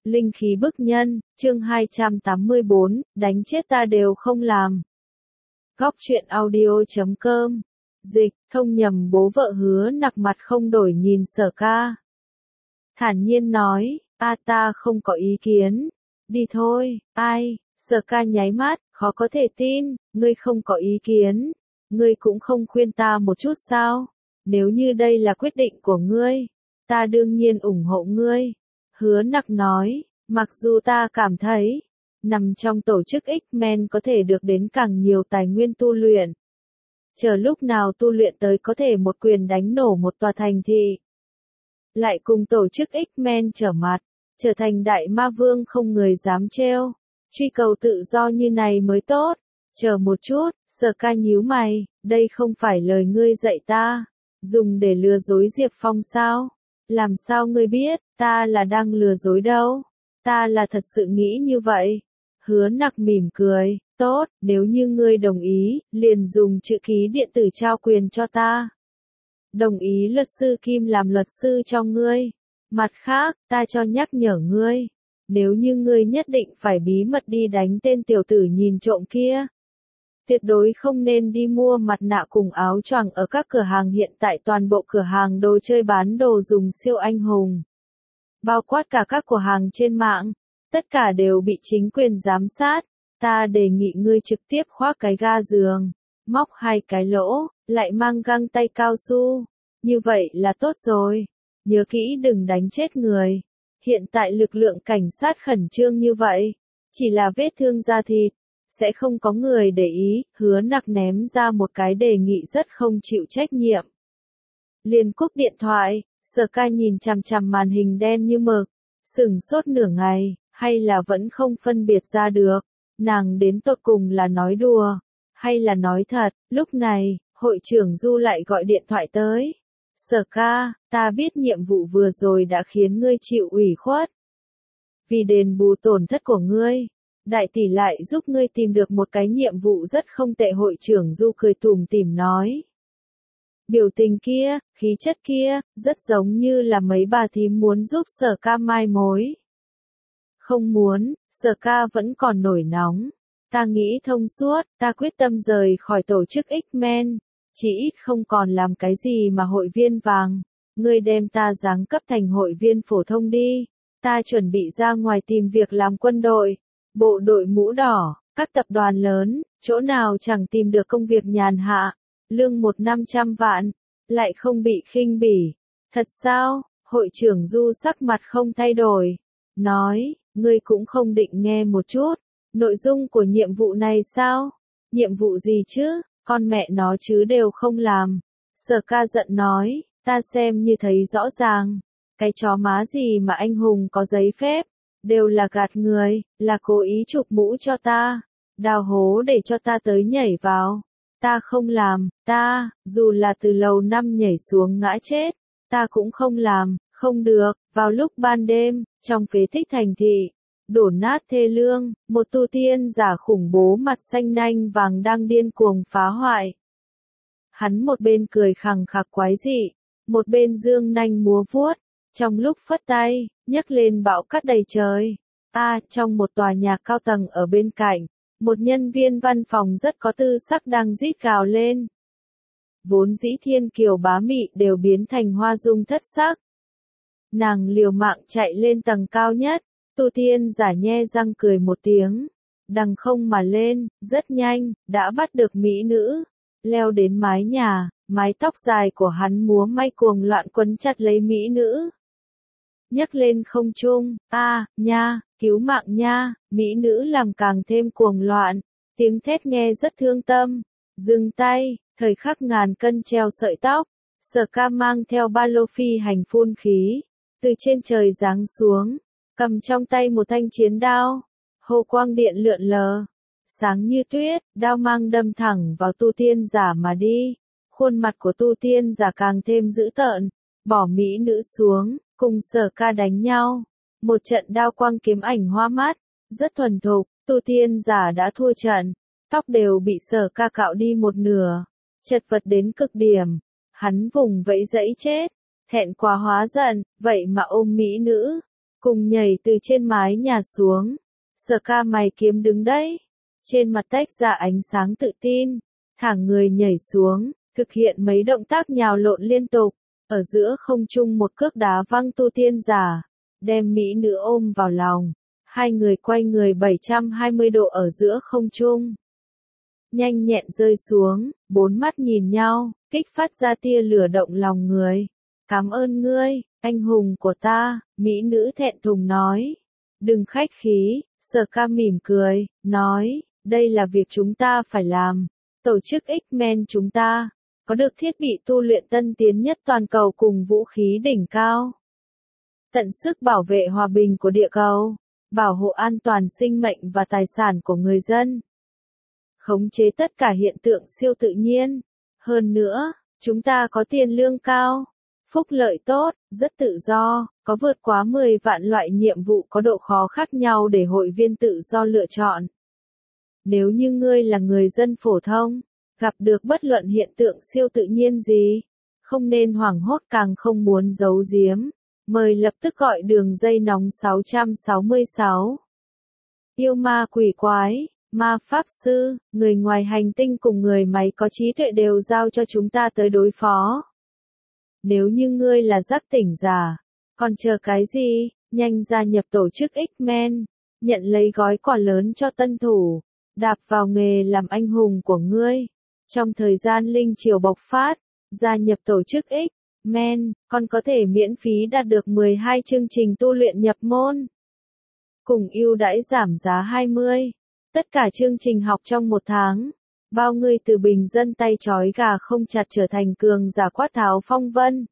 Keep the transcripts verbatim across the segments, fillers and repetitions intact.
Linh khí bức nhân, chương hai trăm tám mươi bốn, đánh chết ta đều không làm. Góc truyện audio chấm com. Dịch, không nhầm bố vợ Hứa Nặc mặt không đổi nhìn Sở Ca. Thản nhiên nói, a ta không có ý kiến. Đi thôi, ai, Sở Ca nháy mắt, khó có thể tin, ngươi không có ý kiến. Ngươi cũng không khuyên ta một chút sao? Nếu như đây là quyết định của ngươi, ta đương nhiên ủng hộ ngươi. Hứa Nặc nói, mặc dù ta cảm thấy, nằm trong tổ chức X-Men có thể được đến càng nhiều tài nguyên tu luyện. Chờ lúc nào tu luyện tới có thể một quyền đánh nổ một tòa thành thị. Lại cùng tổ chức X-Men trở mặt, trở thành đại ma vương không người dám trêu. Truy cầu tự do như này mới tốt. Chờ một chút, Sở Ca nhíu mày, đây không phải lời ngươi dạy ta, dùng để lừa dối Diệp Phong sao? Làm sao ngươi biết, ta là đang lừa dối đâu? Ta là thật sự nghĩ như vậy. Hứa Nặc mỉm cười, tốt, nếu như ngươi đồng ý, liền dùng chữ ký điện tử trao quyền cho ta. Đồng ý luật sư Kim làm luật sư cho ngươi. Mặt khác, ta cho nhắc nhở ngươi, nếu như ngươi nhất định phải bí mật đi đánh tên tiểu tử nhìn trộm kia, tuyệt đối không nên đi mua mặt nạ cùng áo choàng ở các cửa hàng hiện tại toàn bộ cửa hàng đồ chơi bán đồ dùng siêu anh hùng. Bao quát cả các cửa hàng trên mạng, tất cả đều bị chính quyền giám sát. Ta đề nghị ngươi trực tiếp khoác cái ga giường, móc hai cái lỗ, lại mang găng tay cao su. Như vậy là tốt rồi. Nhớ kỹ đừng đánh chết người. Hiện tại lực lượng cảnh sát khẩn trương như vậy, chỉ là vết thương da thịt, sẽ không có người để ý. Hứa Nặc ném ra một cái đề nghị rất không chịu trách nhiệm. Liền cúp điện thoại, Sở Ca nhìn chằm chằm màn hình đen như mực, sửng sốt nửa ngày, hay là vẫn không phân biệt ra được, nàng đến tột cùng là nói đùa, hay là nói thật. Lúc này, hội trưởng Du lại gọi điện thoại tới. Sở Ca, ta biết nhiệm vụ vừa rồi đã khiến ngươi chịu ủy khuất. Vì đền bù tổn thất của ngươi, đại tỷ lại giúp ngươi tìm được một cái nhiệm vụ rất không tệ. Hội trưởng Du cười tủm tỉm nói. Biểu tình kia, khí chất kia, rất giống như là mấy bà thím muốn giúp Sở Ca mai mối. Không muốn, Sở Ca vẫn còn nổi nóng. Ta nghĩ thông suốt, ta quyết tâm rời khỏi tổ chức X-Men, chỉ ít không còn làm cái gì mà hội viên vàng. Ngươi đem ta giáng cấp thành hội viên phổ thông đi. Ta chuẩn bị ra ngoài tìm việc làm quân đội, bộ đội mũ đỏ, các tập đoàn lớn, chỗ nào chẳng tìm được công việc nhàn hạ, lương một năm trăm vạn, lại không bị khinh bỉ. Thật sao? Hội trưởng Du sắc mặt không thay đổi, nói, ngươi cũng không định nghe một chút, nội dung của nhiệm vụ này sao? Nhiệm vụ gì chứ? Con mẹ nó chứ đều không làm. Sở Ca giận nói, ta xem như thấy rõ ràng, cái chó má gì mà anh hùng có giấy phép, đều là gạt người, là cố ý chụp mũ cho ta, đào hố để cho ta tới nhảy vào. Ta không làm, ta, dù là từ lầu năm nhảy xuống ngã chết, ta cũng không làm. Không được. Vào lúc ban đêm, trong phế tích thành thị, đổ nát thê lương, một tu tiên giả khủng bố mặt xanh nanh vàng đang điên cuồng phá hoại. Hắn một bên cười khằng khặc quái dị, một bên dương nanh múa vuốt, trong lúc phất tay, nhấc lên bão cát đầy trời. A, à, trong một tòa nhà cao tầng ở bên cạnh, một nhân viên văn phòng rất có tư sắc đang rít gào lên. Vốn dĩ thiên kiều bá mị đều biến thành hoa dung thất sắc. Nàng liều mạng chạy lên tầng cao nhất, tu tiên giả nhe răng cười một tiếng, đằng không mà lên, rất nhanh, đã bắt được mỹ nữ, leo đến mái nhà, mái tóc dài của hắn múa may cuồng loạn quấn chặt lấy mỹ nữ. Nhấc lên không trung, a, à, nha, cứu mạng nha, mỹ nữ làm càng thêm cuồng loạn, tiếng thét nghe rất thương tâm, dừng tay, thời khắc ngàn cân treo sợi tóc, Sở Ca mang theo ba lô phi hành phun khí, từ trên trời giáng xuống, cầm trong tay một thanh chiến đao, hồ quang điện lượn lờ, sáng như tuyết, đao mang đâm thẳng vào tu tiên giả mà đi. Khuôn mặt của tu tiên giả càng thêm dữ tợn, bỏ mỹ nữ xuống, cùng Sở Ca đánh nhau. Một trận đao quang kiếm ảnh hoa mắt, rất thuần thục, tu tiên giả đã thua trận, tóc đều bị Sở Ca cạo đi một nửa, chật vật đến cực điểm, hắn vùng vẫy dẫy chết, thẹn quá hóa giận, vậy mà ôm mỹ nữ, cùng nhảy từ trên mái nhà xuống. Sở ca mày kiếm đứng đấy. Trên mặt tách ra ánh sáng tự tin, thẳng người nhảy xuống, thực hiện mấy động tác nhào lộn liên tục. Ở giữa không trung một cước đá văng tu tiên giả, đem mỹ nữ ôm vào lòng. Hai người quay người bảy trăm hai mươi độ ở giữa không trung. Nhanh nhẹn rơi xuống, bốn mắt nhìn nhau, kích phát ra tia lửa động lòng người. Cảm ơn ngươi, anh hùng của ta, mỹ nữ thẹn thùng nói. Đừng khách khí, Sở ca mỉm cười, nói, đây là việc chúng ta phải làm. Tổ chức X-Men chúng ta, có được thiết bị tu luyện tân tiến nhất toàn cầu cùng vũ khí đỉnh cao. Tận sức bảo vệ hòa bình của địa cầu, bảo hộ an toàn sinh mệnh và tài sản của người dân. Khống chế tất cả hiện tượng siêu tự nhiên. Hơn nữa, chúng ta có tiền lương cao, phúc lợi tốt, rất tự do, có vượt quá mười vạn loại nhiệm vụ có độ khó khác nhau để hội viên tự do lựa chọn. Nếu như ngươi là người dân phổ thông, gặp được bất luận hiện tượng siêu tự nhiên gì, không nên hoảng hốt càng không muốn giấu giếm. Mời lập tức gọi đường dây nóng sáu sáu sáu. Yêu ma quỷ quái, ma pháp sư, người ngoài hành tinh cùng người máy có trí tuệ đều giao cho chúng ta tới đối phó. Nếu như ngươi là giác tỉnh giả, còn chờ cái gì, nhanh gia nhập tổ chức X-Men, nhận lấy gói quà lớn cho tân thủ, đạp vào nghề làm anh hùng của ngươi. Trong thời gian linh triều bộc phát, gia nhập tổ chức X-Men, còn có thể miễn phí đạt được mười hai chương trình tu luyện nhập môn. Cùng ưu đãi giảm giá hai mươi. Tất cả chương trình học trong một tháng. Bao ngươi từ bình dân tay trói gà không chặt trở thành cường giả quát tháo phong vân.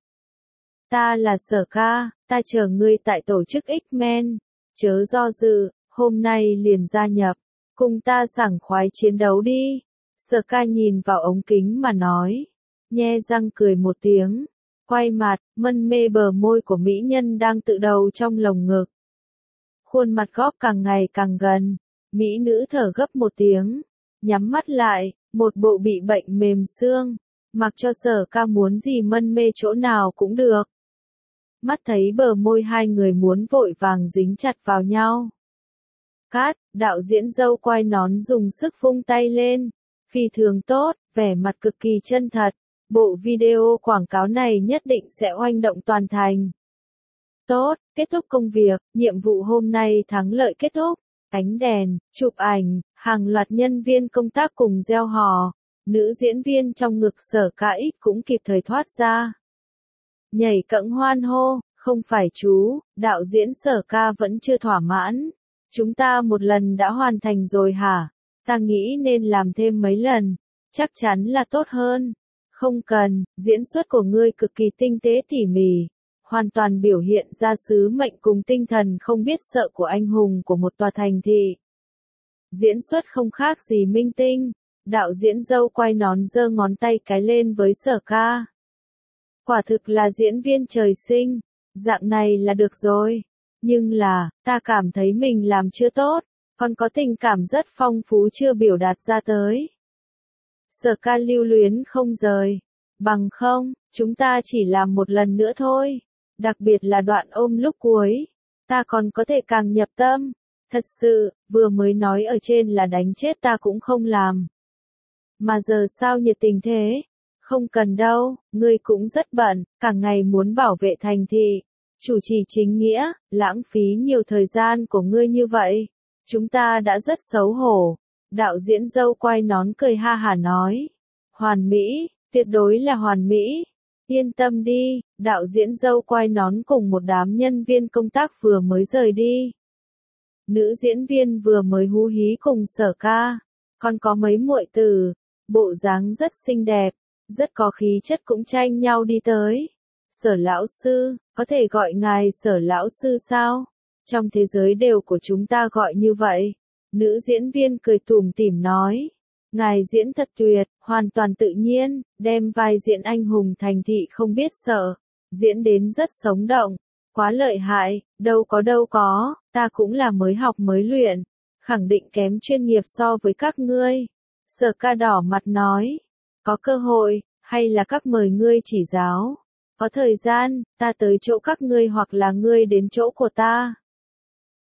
Ta là Sở ca, ta chờ ngươi tại tổ chức X-Men. Chớ do dự, hôm nay liền gia nhập. Cùng ta sảng khoái chiến đấu đi. Sở ca nhìn vào ống kính mà nói. Nhe răng cười một tiếng. Quay mặt, mân mê bờ môi của mỹ nhân đang tự đầu trong lồng ngực. Khuôn mặt góp càng ngày càng gần. Mỹ nữ thở gấp một tiếng. Nhắm mắt lại, một bộ bị bệnh mềm xương. Mặc cho Sở ca muốn gì mân mê chỗ nào cũng được. Mắt thấy bờ môi hai người muốn vội vàng dính chặt vào nhau. Cát, đạo diễn dâu quai nón dùng sức vung tay lên. Phi thường tốt, vẻ mặt cực kỳ chân thật. Bộ video quảng cáo này nhất định sẽ oanh động toàn thành. Tốt, kết thúc công việc, nhiệm vụ hôm nay thắng lợi kết thúc. Ánh đèn, chụp ảnh, hàng loạt nhân viên công tác cùng reo hò. Nữ diễn viên trong ngực Sở ca ít cũng kịp thời thoát ra. Nhảy cẫng hoan hô, không phải chú, đạo diễn Sở ca vẫn chưa thỏa mãn. Chúng ta một lần đã hoàn thành rồi hả? Ta nghĩ nên làm thêm mấy lần, chắc chắn là tốt hơn. Không cần, diễn xuất của ngươi cực kỳ tinh tế tỉ mỉ, hoàn toàn biểu hiện ra sứ mệnh cùng tinh thần không biết sợ của anh hùng của một tòa thành thị. Diễn xuất không khác gì minh tinh, đạo diễn dâu quai nón giơ ngón tay cái lên với Sở ca. Quả thực là diễn viên trời sinh, dạng này là được rồi. Nhưng là, ta cảm thấy mình làm chưa tốt, còn có tình cảm rất phong phú chưa biểu đạt ra tới. Sở ca lưu luyến không rời. Bằng không, chúng ta chỉ làm một lần nữa thôi. Đặc biệt là đoạn ôm lúc cuối. Ta còn có thể càng nhập tâm. Thật sự, vừa mới nói ở trên là đánh chết ta cũng không làm. Mà giờ sao nhiệt tình thế? Không cần đâu, ngươi cũng rất bận, cả ngày muốn bảo vệ thành thị. Chủ trì chính nghĩa, lãng phí nhiều thời gian của ngươi như vậy. Chúng ta đã rất xấu hổ. Đạo diễn dâu quai nón cười ha hả nói. Hoàn mỹ, tuyệt đối là hoàn mỹ. Yên tâm đi, đạo diễn dâu quai nón cùng một đám nhân viên công tác vừa mới rời đi. Nữ diễn viên vừa mới hú hí cùng Sở ca. Còn có mấy muội tử, bộ dáng rất xinh đẹp, rất có khí chất cũng tranh nhau đi tới. Sở lão sư, có thể gọi ngài Sở lão sư sao? Trong thế giới đều của chúng ta gọi như vậy. Nữ diễn viên cười tủm tỉm nói. Ngài diễn thật tuyệt, hoàn toàn tự nhiên, đem vai diễn anh hùng thành thị không biết sợ. Diễn đến rất sống động. Quá lợi hại, đâu có đâu có, ta cũng là mới học mới luyện. Khẳng định kém chuyên nghiệp so với các ngươi. Sở ca đỏ mặt nói. Có cơ hội, hay là các mời ngươi chỉ giáo. Có thời gian, ta tới chỗ các ngươi hoặc là ngươi đến chỗ của ta.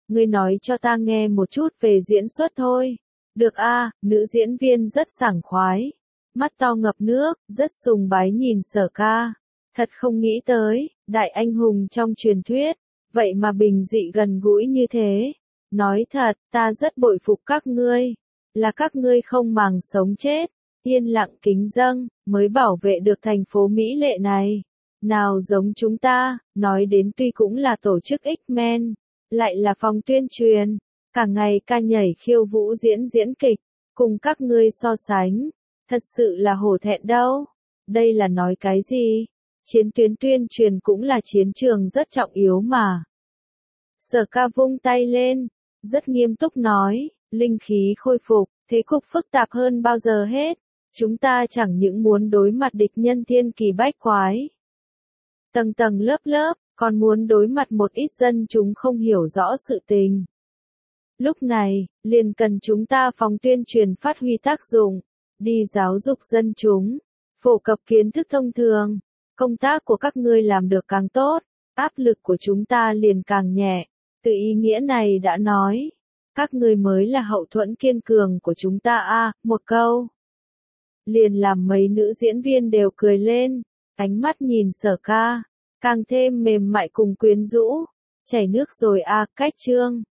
Ngươi nói cho ta nghe một chút về diễn xuất thôi. Được a, nữ diễn viên rất sảng khoái. Mắt to ngập nước, rất sùng bái nhìn Sở Ca. Thật không nghĩ tới, đại anh hùng trong truyền thuyết, vậy mà bình dị gần gũi như thế. Nói thật, ta rất bội phục các ngươi. Là các ngươi không màng sống chết, yên lặng kính dâng, mới bảo vệ được thành phố mỹ lệ này. Nào giống chúng ta, nói đến tuy cũng là tổ chức X-Men, lại là phòng tuyên truyền, cả ngày ca nhảy khiêu vũ diễn diễn kịch, cùng các ngươi so sánh, thật sự là hổ thẹn đâu. Đây là nói cái gì? Chiến tuyến tuyên truyền cũng là chiến trường rất trọng yếu mà. Sở Ca vung tay lên, rất nghiêm túc nói, linh khí khôi phục, thế cục phức tạp hơn bao giờ hết. Chúng ta chẳng những muốn đối mặt địch nhân thiên kỳ bách quái, tầng tầng lớp lớp, còn muốn đối mặt một ít dân chúng không hiểu rõ sự tình. Lúc này, liền cần chúng ta phòng tuyên truyền phát huy tác dụng, đi giáo dục dân chúng, phổ cập kiến thức thông thường. Công tác của các ngươi làm được càng tốt, áp lực của chúng ta liền càng nhẹ. Từ ý nghĩa này đã nói, các ngươi mới là hậu thuẫn kiên cường của chúng ta a, à, một câu. Liền làm mấy nữ diễn viên đều cười lên, ánh mắt nhìn Sở Ca, càng thêm mềm mại cùng quyến rũ. Chảy nước rồi a, à, cách chương.